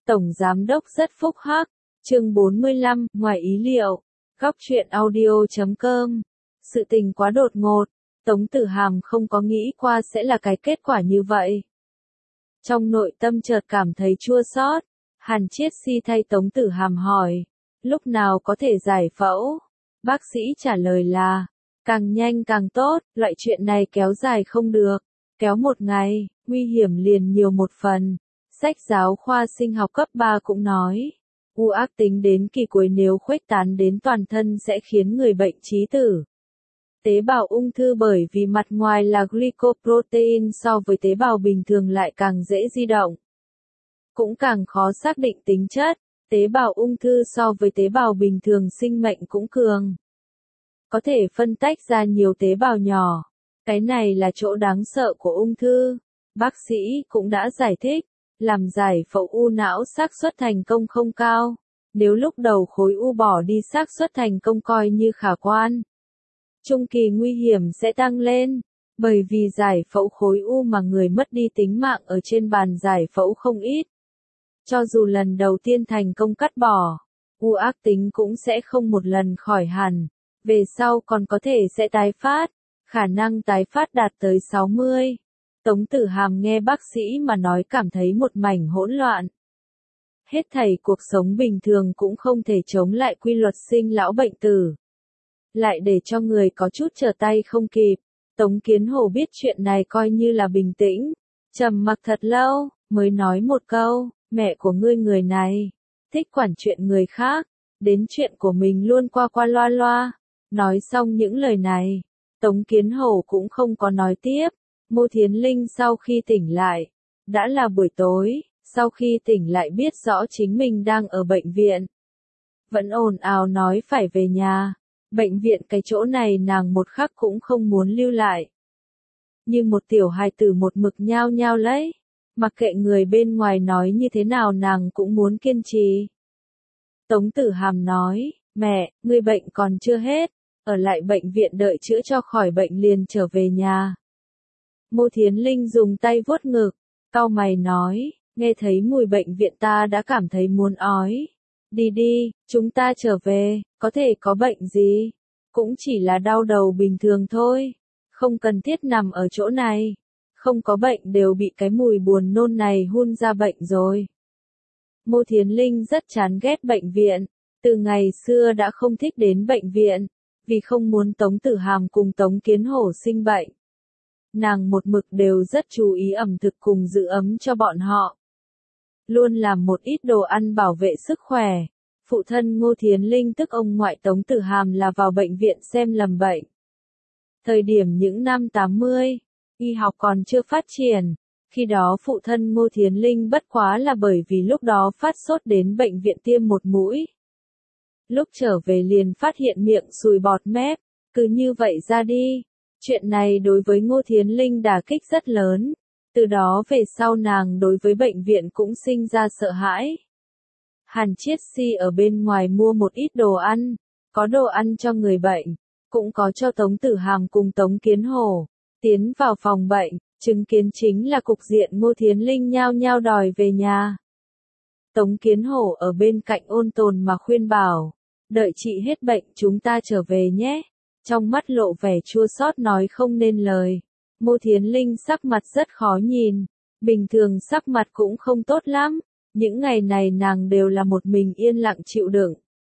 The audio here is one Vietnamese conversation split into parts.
Tổng Giám đốc rất phúc hắc. Chương 45, ngoài ý liệu. Góc truyện audio.com. Sự tình quá đột ngột, Tống Tử Hàm không có nghĩ qua sẽ là cái kết quả như vậy. Trong nội tâm chợt cảm thấy chua xót, Hàn Chiết Si thay Tống Tử Hàm hỏi, lúc nào có thể giải phẫu? Bác sĩ trả lời là, càng nhanh càng tốt, loại chuyện này kéo dài không được, kéo một ngày, nguy hiểm liền nhiều một phần. Sách giáo khoa sinh học cấp 3 cũng nói, u ác tính đến kỳ cuối nếu khuếch tán đến toàn thân sẽ khiến người bệnh chí tử. Tế bào ung thư bởi vì mặt ngoài là glycoprotein so với tế bào bình thường lại càng dễ di động. Cũng càng khó xác định tính chất, tế bào ung thư so với tế bào bình thường sinh mệnh cũng cường. Có thể phân tách ra nhiều tế bào nhỏ. Cái này là chỗ đáng sợ của ung thư. Bác sĩ cũng đã giải thích, làm giải phẫu u não xác suất thành công không cao. Nếu lúc đầu khối u bỏ đi xác suất thành công coi như khả quan. Trung kỳ nguy hiểm sẽ tăng lên, bởi vì giải phẫu khối u mà người mất đi tính mạng ở trên bàn giải phẫu không ít. Cho dù lần đầu tiên thành công cắt bỏ, u ác tính cũng sẽ không một lần khỏi hẳn, về sau còn có thể sẽ tái phát, khả năng tái phát đạt tới 60. Tống Tử Hàm nghe bác sĩ mà nói cảm thấy một mảnh hỗn loạn. Hết thảy cuộc sống bình thường cũng không thể chống lại quy luật sinh lão bệnh tử. Lại để cho người có chút trở tay không kịp. Tống Kiến Hồ biết chuyện này coi như là bình tĩnh, trầm mặc thật lâu, mới nói một câu, mẹ của ngươi người này, thích quản chuyện người khác, đến chuyện của mình luôn qua qua loa loa. Nói xong những lời này, Tống Kiến Hồ cũng không có nói tiếp. Ngô Thiến Linh sau khi tỉnh lại, đã là buổi tối, sau khi tỉnh lại biết rõ chính mình đang ở bệnh viện. Vẫn ồn ào nói phải về nhà. Bệnh viện cái chỗ này nàng một khắc cũng không muốn lưu lại. Như một tiểu hài tử một mực nhao nhao lấy, mặc kệ người bên ngoài nói như thế nào nàng cũng muốn kiên trì. Tống Tử Hàm nói, mẹ, ngươi bệnh còn chưa hết, ở lại bệnh viện đợi chữa cho khỏi bệnh liền trở về nhà. Ngô Thiến Linh dùng tay vuốt ngực, cau mày nói, nghe thấy mùi bệnh viện ta đã cảm thấy muốn ói. Đi đi, chúng ta trở về, có thể có bệnh gì? Cũng chỉ là đau đầu bình thường thôi, không cần thiết nằm ở chỗ này. Không có bệnh đều bị cái mùi buồn nôn này hun ra bệnh rồi. Ngô Thiến Linh rất chán ghét bệnh viện, từ ngày xưa đã không thích đến bệnh viện, vì không muốn Tống Tử Hàm cùng Tống Kiến Hổ sinh bệnh. Nàng một mực đều rất chú ý ẩm thực cùng giữ ấm cho bọn họ. Luôn làm một ít đồ ăn bảo vệ sức khỏe. Phụ thân Ngô Thiến Linh tức ông ngoại Tống Tử Hàm là vào bệnh viện xem lầm bệnh. Thời điểm những năm 80, y học còn chưa phát triển. Khi đó phụ thân Ngô Thiến Linh bất quá là bởi vì lúc đó phát sốt đến bệnh viện tiêm một mũi. Lúc trở về liền phát hiện miệng sùi bọt mép, cứ như vậy ra đi. Chuyện này đối với Ngô Thiến Linh đả kích rất lớn. Từ đó về sau nàng đối với bệnh viện cũng sinh ra sợ hãi. Hàn Chiết Si ở bên ngoài mua một ít đồ ăn, có đồ ăn cho người bệnh, cũng có cho Tống Tử Hàm cùng Tống Kiến Hồ. Tiến vào phòng bệnh, chứng kiến chính là cục diện Ngô Thiến Linh nhao nhao đòi về nhà. Tống Kiến Hồ ở bên cạnh ôn tồn mà khuyên bảo, đợi chị hết bệnh chúng ta trở về nhé. Trong mắt lộ vẻ chua xót nói không nên lời. Ngô Thiến Linh sắc mặt rất khó nhìn, bình thường sắc mặt cũng không tốt lắm. Những ngày này nàng đều là một mình yên lặng chịu đựng.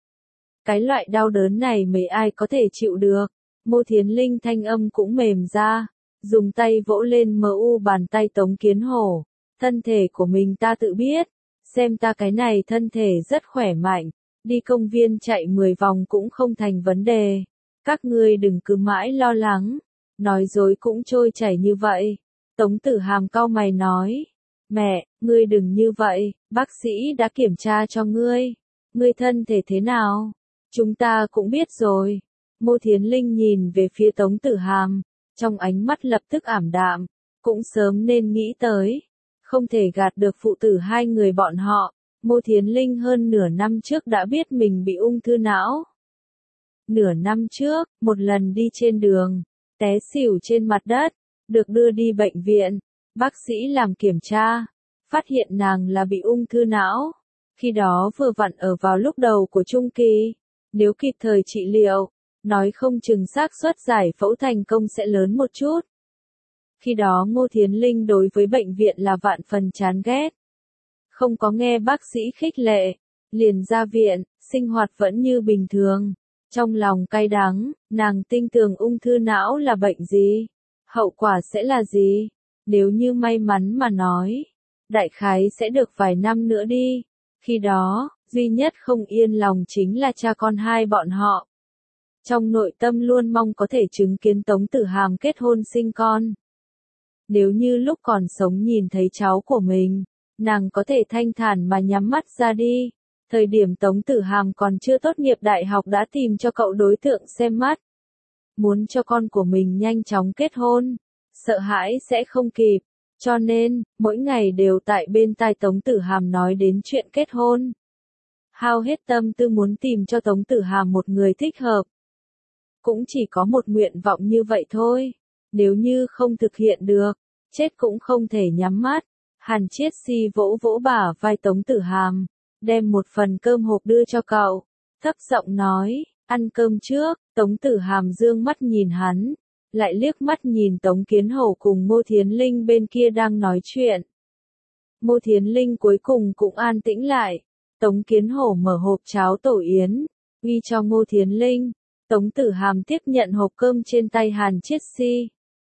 Cái loại đau đớn này mấy ai có thể chịu được. Ngô Thiến Linh thanh âm cũng mềm ra, dùng tay vỗ lên bàn tay Tống Kiến Hồ. Thân thể của mình ta tự biết, xem ta cái này thân thể rất khỏe mạnh, đi công viên chạy 10 vòng cũng không thành vấn đề. Các ngươi đừng cứ mãi lo lắng, nói dối cũng trôi chảy như vậy. Tống Tử Hàm cau mày nói, mẹ, ngươi đừng như vậy, bác sĩ đã kiểm tra cho ngươi. Ngươi thân thể thế nào? Chúng ta cũng biết rồi. Ngô Thiến Linh nhìn về phía Tống Tử Hàm, trong ánh mắt lập tức ảm đạm, cũng sớm nên nghĩ tới. Không thể gạt được phụ tử hai người bọn họ. Ngô Thiến Linh hơn nửa năm trước đã biết mình bị ung thư não. Nửa năm trước, một lần đi trên đường, té xỉu trên mặt đất, được đưa đi bệnh viện. Bác sĩ làm kiểm tra, phát hiện nàng là bị ung thư não. Khi đó vừa vặn ở vào lúc đầu của trung kỳ, nếu kịp thời trị liệu, nói không chừng xác suất giải phẫu thành công sẽ lớn một chút. Khi đó Ngô Thiến Linh đối với bệnh viện là vạn phần chán ghét. Không có nghe bác sĩ khích lệ, liền ra viện, sinh hoạt vẫn như bình thường. Trong lòng cay đắng, nàng tin tưởng ung thư não là bệnh gì? Hậu quả sẽ là gì? Nếu như may mắn mà nói, đại khái sẽ được vài năm nữa đi. Khi đó, duy nhất không yên lòng chính là cha con hai bọn họ. Trong nội tâm luôn mong có thể chứng kiến Tống Tử Hàm kết hôn sinh con. Nếu như lúc còn sống nhìn thấy cháu của mình, nàng có thể thanh thản mà nhắm mắt ra đi. Thời điểm Tống Tử Hàm còn chưa tốt nghiệp đại học đã tìm cho cậu đối tượng xem mắt. Muốn cho con của mình nhanh chóng kết hôn, sợ hãi sẽ không kịp. Cho nên, mỗi ngày đều tại bên tai Tống Tử Hàm nói đến chuyện kết hôn. Hao hết tâm tư muốn tìm cho Tống Tử Hàm một người thích hợp. Cũng chỉ có một nguyện vọng như vậy thôi. Nếu như không thực hiện được, chết cũng không thể nhắm mắt. Hàn Chiết Si vỗ vỗ bả vai Tống Tử Hàm, đem một phần cơm hộp đưa cho cậu. Thấp giọng nói, ăn cơm trước. Tống Tử Hàm dương mắt nhìn hắn, lại liếc mắt nhìn Tống Kiến Hầu cùng Ngô Thiến Linh bên kia đang nói chuyện. Ngô Thiến Linh cuối cùng cũng an tĩnh lại. Tống Kiến Hầu mở hộp cháo tổ yến, uy cho Ngô Thiến Linh. Tống Tử Hàm tiếp nhận hộp cơm trên tay Hàn Chiết Si.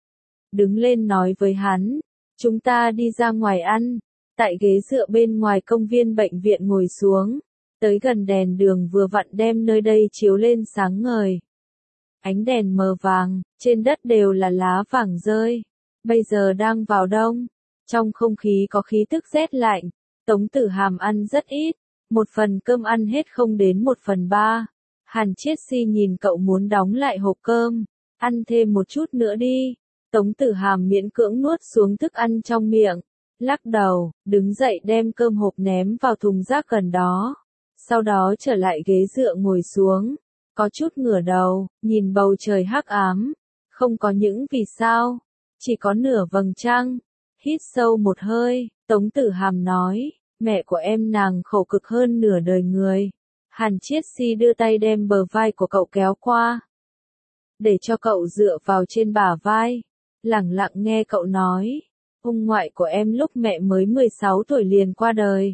Đứng lên nói với hắn, chúng ta đi ra ngoài ăn. Tại ghế dựa bên ngoài công viên bệnh viện ngồi xuống, tới gần đèn đường vừa vặn đem nơi đây chiếu lên sáng ngời. Ánh đèn mờ vàng, trên đất đều là lá vàng rơi. Bây giờ đang vào đông, trong không khí có khí tức rét lạnh. Tống Tử Hàm ăn rất ít, một phần cơm ăn hết không đến 1/3. Hàn Chiết Si nhìn cậu muốn đóng lại hộp cơm, ăn thêm một chút nữa đi. Tống Tử Hàm miễn cưỡng nuốt xuống thức ăn trong miệng, lắc đầu, đứng dậy đem cơm hộp ném vào thùng rác gần đó. Sau đó trở lại ghế dựa ngồi xuống, có chút ngửa đầu, nhìn bầu trời hắc ám, không có những vì sao, chỉ có nửa vầng trăng. Hít sâu một hơi, Tống Tử Hàm nói, mẹ của em nàng khổ cực hơn nửa đời người. Hàn Chiết Si đưa tay đem bờ vai của cậu kéo qua, để cho cậu dựa vào trên bả vai, lẳng lặng nghe cậu nói, ông ngoại của em lúc mẹ mới 16 tuổi liền qua đời.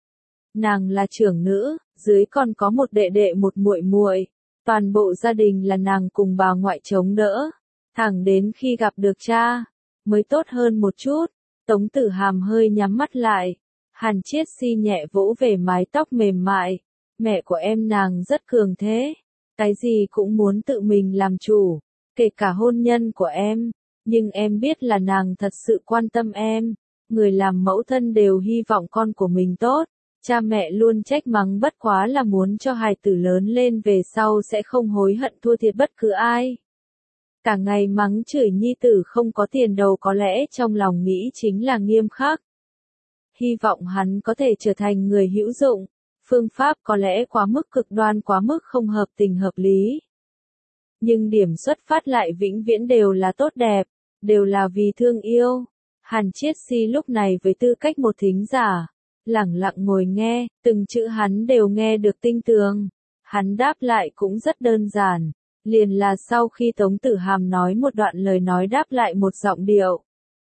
Nàng là trưởng nữ, dưới còn có một đệ đệ một muội muội, toàn bộ gia đình là nàng cùng bà ngoại chống đỡ, thẳng đến khi gặp được cha, mới tốt hơn một chút. Tống Tử Hàm hơi nhắm mắt lại, Hàn Chiết Si nhẹ vỗ về mái tóc mềm mại, mẹ của em nàng rất cường thế, cái gì cũng muốn tự mình làm chủ, kể cả hôn nhân của em, nhưng em biết là nàng thật sự quan tâm em, người làm mẫu thân đều hy vọng con của mình tốt. Cha mẹ luôn trách mắng bất quá là muốn cho hài tử lớn lên về sau sẽ không hối hận thua thiệt bất cứ ai. Cả ngày mắng chửi nhi tử không có tiền đồ có lẽ trong lòng nghĩ chính là nghiêm khắc. Hy vọng hắn có thể trở thành người hữu dụng, phương pháp có lẽ quá mức cực đoan quá mức không hợp tình hợp lý. Nhưng điểm xuất phát lại vĩnh viễn đều là tốt đẹp, đều là vì thương yêu. Hàn Chiết Si lúc này với tư cách một thính giả, lẳng lặng ngồi nghe, từng chữ hắn đều nghe được tinh tường. Hắn đáp lại cũng rất đơn giản, liền là sau khi Tống Tử Hàm nói một đoạn lời nói đáp lại một giọng điệu.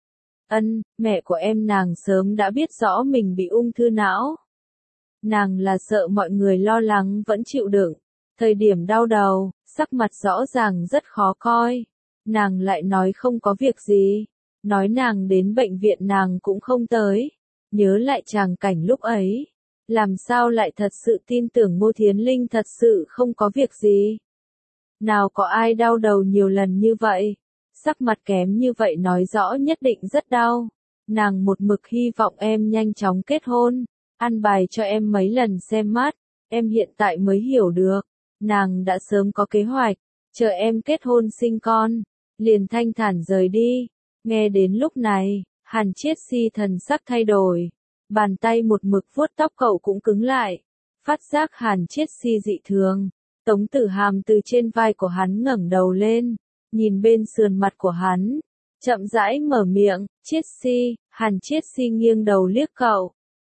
Ân, mẹ của em nàng sớm đã biết rõ mình bị ung thư não. Nàng là sợ mọi người lo lắng vẫn chịu đựng. Thời điểm đau đầu, sắc mặt rõ ràng rất khó coi. Nàng lại nói không có việc gì. Nói nàng đến bệnh viện nàng cũng không tới. Nhớ lại tràng cảnh lúc ấy, làm sao lại thật sự tin tưởng Ngô Thiến Linh thật sự không có việc gì. Nào có ai đau đầu nhiều lần như vậy, sắc mặt kém như vậy nói rõ nhất định rất đau. Nàng một mực hy vọng em nhanh chóng kết hôn, ăn bài cho em mấy lần xem mắt, em hiện tại mới hiểu được, nàng đã sớm có kế hoạch, chờ em kết hôn sinh con, liền thanh thản rời đi. Nghe đến lúc này, Hàn Chiết Si thần sắc thay đổi, bàn tay một mực vuốt tóc cậu cũng cứng lại, phát giác Hàn Chiết Si dị thường. Tống Tử Hàm từ trên vai của hắn ngẩng đầu lên, nhìn bên sườn mặt của hắn, chậm rãi mở miệng, Chiết Si. Hàn Chiết Si nghiêng đầu liếc cậu,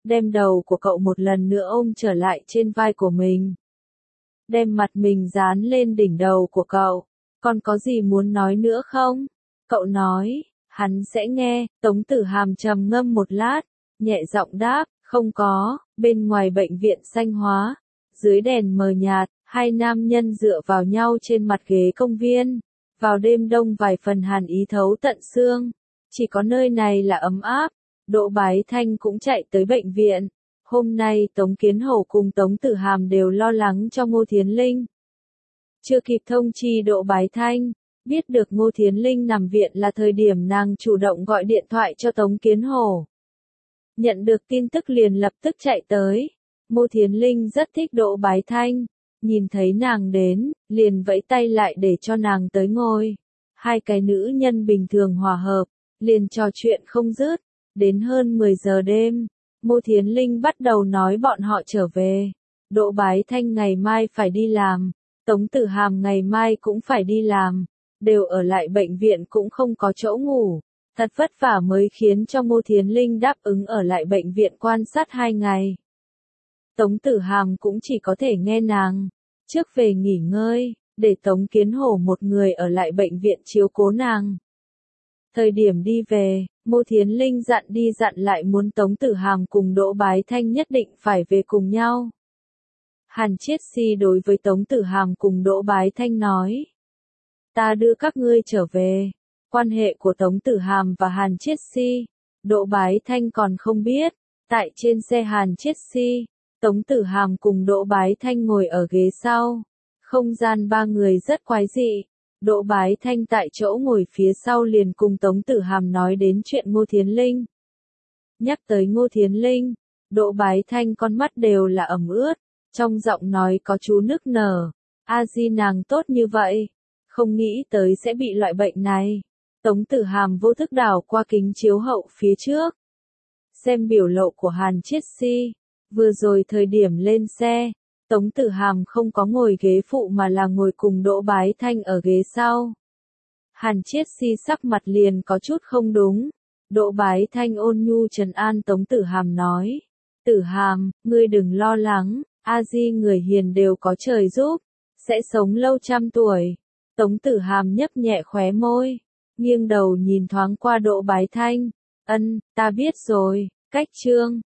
đem đầu của cậu một lần nữa ôm trở lại trên vai của mình. Đem mặt mình dán lên đỉnh đầu của cậu. Còn có gì muốn nói nữa không? Cậu nói, hắn sẽ nghe. Tống Tử Hàm trầm ngâm một lát, nhẹ giọng đáp, không có. Bên ngoài bệnh viện Xanh Hóa, dưới đèn mờ nhạt, hai nam nhân dựa vào nhau trên mặt ghế công viên. Vào đêm đông vài phần hàn ý thấu tận xương. Chỉ có nơi này là ấm áp. Đỗ Bái Thanh cũng chạy tới bệnh viện. Hôm nay Tống Kiến Hổ cùng Tống Tử Hàm đều lo lắng cho Ngô Thiến Linh. Chưa kịp thông chi Đỗ Bái Thanh, biết được Ngô Thiến Linh nằm viện là thời điểm nàng chủ động gọi điện thoại cho Tống Kiến Hổ. Nhận được tin tức liền lập tức chạy tới. Ngô Thiến Linh rất thích Đỗ Bái Thanh, nhìn thấy nàng đến, liền vẫy tay lại để cho nàng tới ngồi. Hai cái nữ nhân bình thường hòa hợp, liền trò chuyện không dứt, đến hơn 10 giờ đêm. Ngô Thiến Linh bắt đầu nói bọn họ trở về. Đỗ Bái Thanh ngày mai phải đi làm, Tống Tử Hàm ngày mai cũng phải đi làm, đều ở lại bệnh viện cũng không có chỗ ngủ. Thật vất vả mới khiến cho Ngô Thiến Linh đáp ứng ở lại bệnh viện quan sát 2 ngày. Tống Tử Hàm cũng chỉ có thể nghe nàng, trước về nghỉ ngơi, để Tống Kiến Hổ một người ở lại bệnh viện chiếu cố nàng. Thời điểm đi về, Ngô Thiến Linh dặn đi dặn lại muốn Tống Tử Hàm cùng Đỗ Bái Thanh nhất định phải về cùng nhau. Hàn Chiết Si đối với Tống Tử Hàm cùng Đỗ Bái Thanh nói. Ta đưa các ngươi trở về. Quan hệ của Tống Tử Hàm và Hàn Chiết Si, Đỗ Bái Thanh còn không biết. Tại trên xe Hàn Chiết Si, Tống Tử Hàm cùng Đỗ Bái Thanh ngồi ở ghế sau. Không gian ba người rất quái dị. Đỗ Bái Thanh tại chỗ ngồi phía sau liền cùng Tống Tử Hàm nói đến chuyện Ngô Thiến Linh. Nhắc tới Ngô Thiến Linh, Đỗ Bái Thanh con mắt đều là ẩm ướt, trong giọng nói có chú nức nở. A Di nàng tốt như vậy, không nghĩ tới sẽ bị loại bệnh này. Tống Tử Hàm vô thức đảo qua kính chiếu hậu phía trước. Xem biểu lộ của Hàn Chiết Si, vừa rồi thời điểm lên xe. Tống Tử Hàm không có ngồi ghế phụ mà là ngồi cùng Đỗ Bái Thanh ở ghế sau. Hàn Chiết Si sắc mặt liền có chút không đúng. Đỗ Bái Thanh ôn nhu trấn an Tống Tử Hàm nói. Tử Hàm, ngươi đừng lo lắng, A Di người hiền đều có trời giúp, sẽ sống lâu trăm tuổi. Tống Tử Hàm nhấp nhẹ khóe môi, nghiêng đầu nhìn thoáng qua Đỗ Bái Thanh. Ân, ta biết rồi, cách chương.